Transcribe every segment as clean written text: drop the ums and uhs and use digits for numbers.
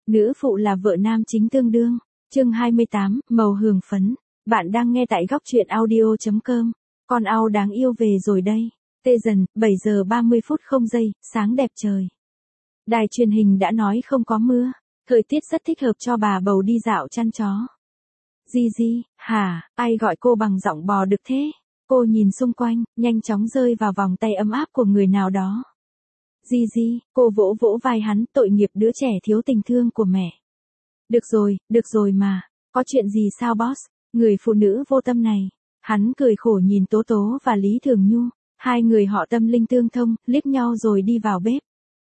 Nữ phụ là vợ nam chính tương đương. Chương 28, màu hường phấn. Bạn đang nghe tại góc truyện audio.com. Con ao đáng yêu về rồi đây. Tê dần, 7 giờ 30 phút 0 giây, sáng đẹp trời. Đài truyền hình đã nói không có mưa. Thời tiết rất thích hợp cho bà bầu đi dạo chăn chó. Gigi, hả, ai gọi cô bằng giọng bò đực thế? Cô nhìn xung quanh, nhanh chóng rơi vào vòng tay ấm áp của người nào đó. Gigi, cô vỗ vỗ vai hắn, tội nghiệp đứa trẻ thiếu tình thương của mẹ. Được rồi mà, có chuyện gì sao boss, người phụ nữ vô tâm này. Hắn cười khổ nhìn Tố Tố và Lý Thường Nhu, hai người họ tâm linh tương thông, liếc nhau rồi đi vào bếp.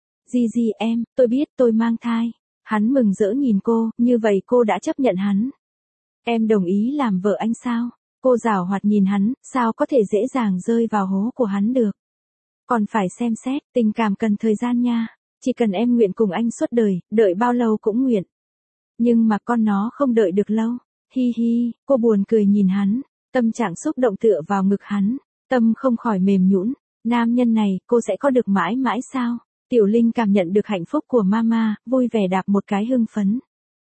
Gigi em, tôi biết tôi mang thai. Hắn mừng rỡ nhìn cô, như vậy cô đã chấp nhận hắn. Em đồng ý làm vợ anh sao? Cô giảo hoạt nhìn hắn, sao có thể dễ dàng rơi vào hố của hắn được. Còn phải xem xét, tình cảm cần thời gian nha. Chỉ cần em nguyện cùng anh suốt đời, đợi bao lâu cũng nguyện. Nhưng mà con nó không đợi được lâu. Hi hi, cô buồn cười nhìn hắn, tâm trạng xúc động tựa vào ngực hắn, tâm không khỏi mềm nhũn. Nam nhân này, cô sẽ có được mãi mãi sao? Tiểu Linh cảm nhận được hạnh phúc của mama, vui vẻ đạp một cái hưng phấn.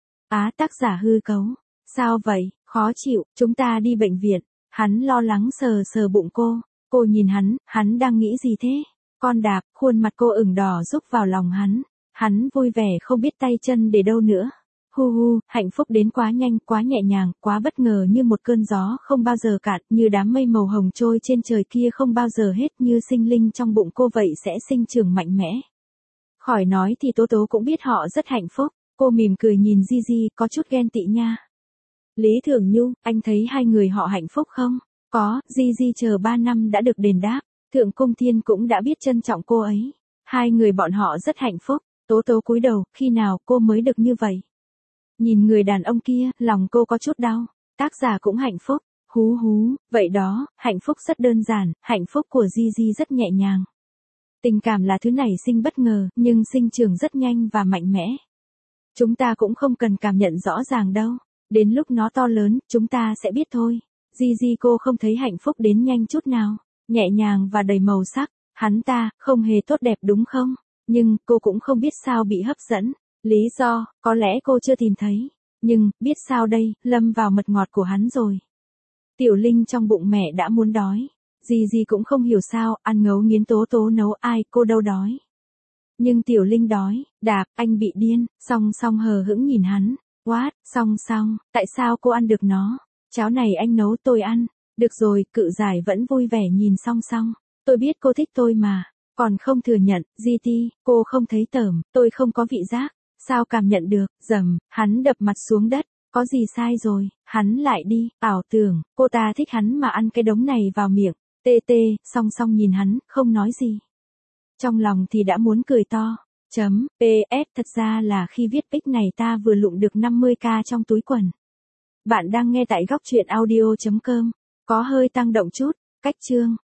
Tác giả hư cấu. Sao vậy, khó chịu, chúng ta đi bệnh viện. Hắn lo lắng sờ sờ bụng cô nhìn hắn đang nghĩ gì thế? Con đạp, khuôn mặt cô ửng đỏ rúc vào lòng hắn vui vẻ không biết tay chân để đâu nữa. Hu, hạnh phúc đến quá nhanh, quá nhẹ nhàng, quá bất ngờ như một cơn gió không bao giờ cạn, như đám mây màu hồng trôi trên trời kia không bao giờ hết, như sinh linh trong bụng cô vậy sẽ sinh trưởng mạnh mẽ. Khỏi nói thì Tố Tố cũng biết họ rất hạnh phúc, cô mỉm cười nhìn Gigi có chút ghen tị nha. Lý Thường Nhu, anh thấy hai người họ hạnh phúc không? Có, Gigi chờ 3 năm đã được đền đáp, Thượng Cung Thiên cũng đã biết trân trọng cô ấy. Hai người bọn họ rất hạnh phúc, Tố Tố cúi đầu, khi nào cô mới được như vậy? Nhìn người đàn ông kia, lòng cô có chút đau, tác giả cũng hạnh phúc, hú, vậy đó, hạnh phúc rất đơn giản, hạnh phúc của Gigi rất nhẹ nhàng. Tình cảm là thứ nảy sinh bất ngờ, nhưng sinh trưởng rất nhanh và mạnh mẽ. Chúng ta cũng không cần cảm nhận rõ ràng đâu, đến lúc nó to lớn, chúng ta sẽ biết thôi. Gigi cô không thấy hạnh phúc đến nhanh chút nào, nhẹ nhàng và đầy màu sắc, hắn ta, không hề tốt đẹp đúng không? Nhưng, cô cũng không biết sao bị hấp dẫn. Lý do, có lẽ cô chưa tìm thấy. Nhưng, biết sao đây, lâm vào mật ngọt của hắn rồi. Tiểu Linh trong bụng mẹ đã muốn đói. Gigi cũng không hiểu sao, ăn ngấu nghiến Tố Tố nấu ai, cô đâu đói. Nhưng Tiểu Linh đói, đạp, anh bị điên, song hờ hững nhìn hắn. What, song, tại sao cô ăn được nó? Cháo này anh nấu tôi ăn. Được rồi, cự giải vẫn vui vẻ nhìn song. Tôi biết cô thích tôi mà. Còn không thừa nhận, GT, cô không thấy tởm, tôi không có vị giác. Sao cảm nhận được, hắn đập mặt xuống đất. Có gì sai rồi, hắn lại đi, ảo tưởng, cô ta thích hắn mà ăn cái đống này vào miệng. Song nhìn hắn, không nói gì. Trong lòng thì đã muốn cười to. PS, thật ra là khi viết pic này ta vừa lụm được 50k trong túi quần. Bạn đang nghe tại góc truyện audio.com. Có hơi tăng động chút, cách chương.